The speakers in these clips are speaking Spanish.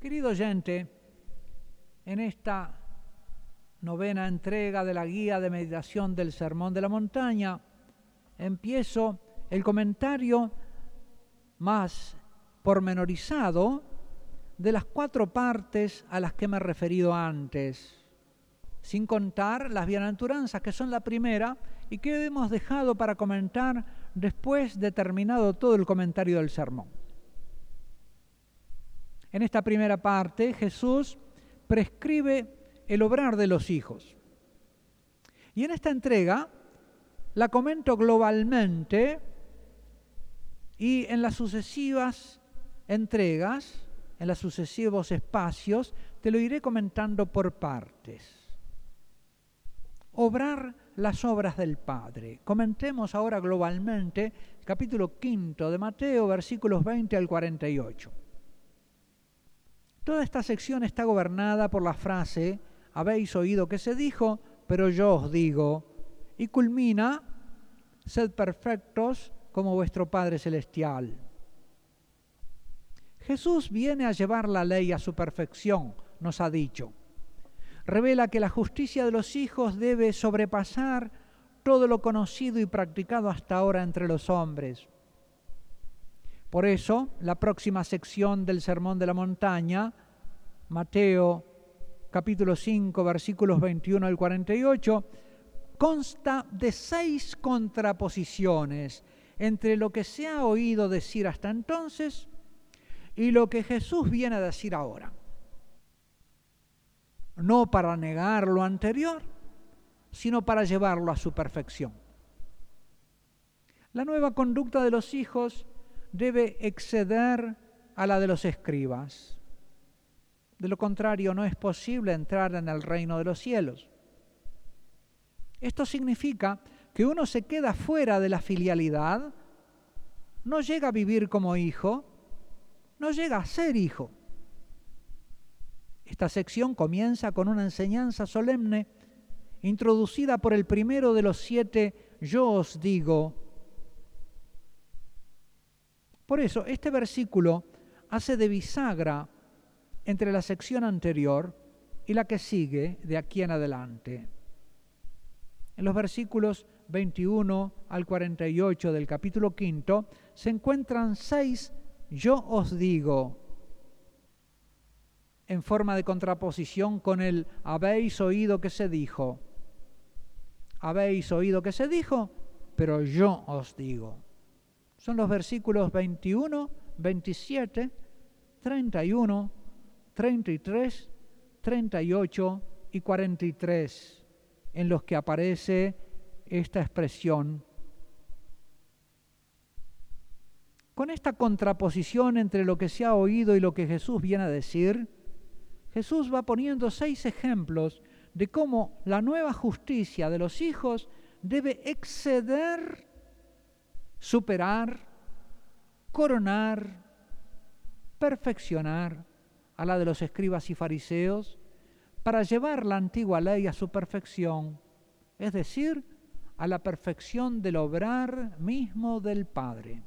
Querido oyente, en esta novena entrega de la guía de meditación del Sermón de la Montaña, empiezo el comentario más pormenorizado de las 4 partes a las que me he referido antes, sin contar las bienaventuranzas, que son la primera y que hemos dejado para comentar después de terminado todo el comentario del sermón. En esta primera parte, Jesús prescribe el obrar de los hijos. Y en esta entrega la comento globalmente y en las sucesivas entregas, en los sucesivos espacios, te lo iré comentando por partes. Obrar las obras del Padre. Comentemos ahora globalmente el capítulo 5 de Mateo, versículos 20 al 48. Toda esta sección está gobernada por la frase «Habéis oído que se dijo, pero yo os digo», y culmina «Sed perfectos como vuestro Padre Celestial». Jesús viene a llevar la ley a su perfección, nos ha dicho. Revela que la justicia de los hijos debe sobrepasar todo lo conocido y practicado hasta ahora entre los hombres. Por eso, la próxima sección del Sermón de la Montaña, Mateo capítulo 5, versículos 21 al 48, consta de 6 contraposiciones entre lo que se ha oído decir hasta entonces y lo que Jesús viene a decir ahora. No para negar lo anterior, sino para llevarlo a su perfección. La nueva conducta de los hijos debe exceder a la de los escribas. De lo contrario, no es posible entrar en el reino de los cielos. Esto significa que uno se queda fuera de la filialidad, no llega a vivir como hijo, no llega a ser hijo. Esta sección comienza con una enseñanza solemne introducida por el primero de los 7 «Yo os digo». Por eso, este versículo hace de bisagra entre la sección anterior y la que sigue de aquí en adelante. En los versículos 21 al 48 del capítulo 5 se encuentran 6 «Yo os digo», en forma de contraposición con el «habéis oído que se dijo». Habéis oído que se dijo, pero yo os digo. Son los versículos 21, 27, 31, 33, 38 y 43, en los que aparece esta expresión. Con esta contraposición entre lo que se ha oído y lo que Jesús viene a decir, Jesús va poniendo 6 ejemplos de cómo la nueva justicia de los hijos debe exceder, superar, coronar, perfeccionar a la de los escribas y fariseos para llevar la antigua ley a su perfección, es decir, a la perfección del obrar mismo del Padre.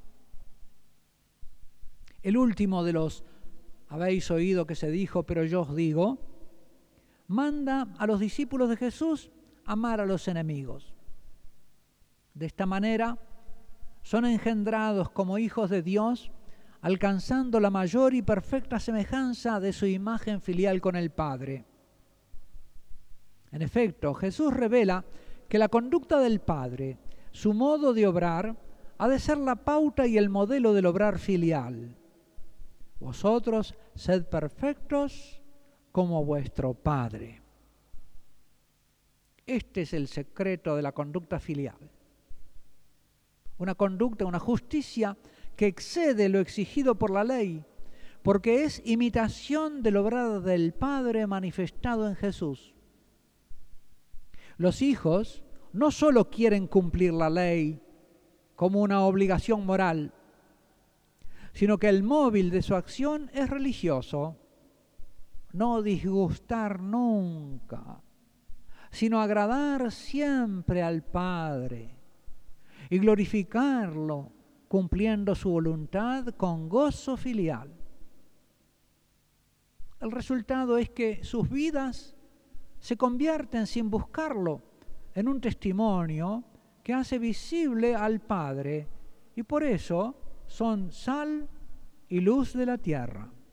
El último de los «habéis oído que se dijo, pero yo os digo», manda a los discípulos de Jesús amar a los enemigos. De esta manera, son engendrados como hijos de Dios, alcanzando la mayor y perfecta semejanza de su imagen filial con el Padre. En efecto, Jesús revela que la conducta del Padre, su modo de obrar, ha de ser la pauta y el modelo del obrar filial. Vosotros sed perfectos como vuestro Padre. Este es el secreto de la conducta filial. Una conducta, una justicia que excede lo exigido por la ley, porque es imitación del obrar del Padre manifestado en Jesús. Los hijos no solo quieren cumplir la ley como una obligación moral, sino que el móvil de su acción es religioso. No disgustar nunca, sino agradar siempre al Padre y glorificarlo, cumpliendo su voluntad con gozo filial. el resultado es que sus vidas se convierten sin buscarlo en un testimonio que hace visible al Padre y por eso son sal y luz de la tierra.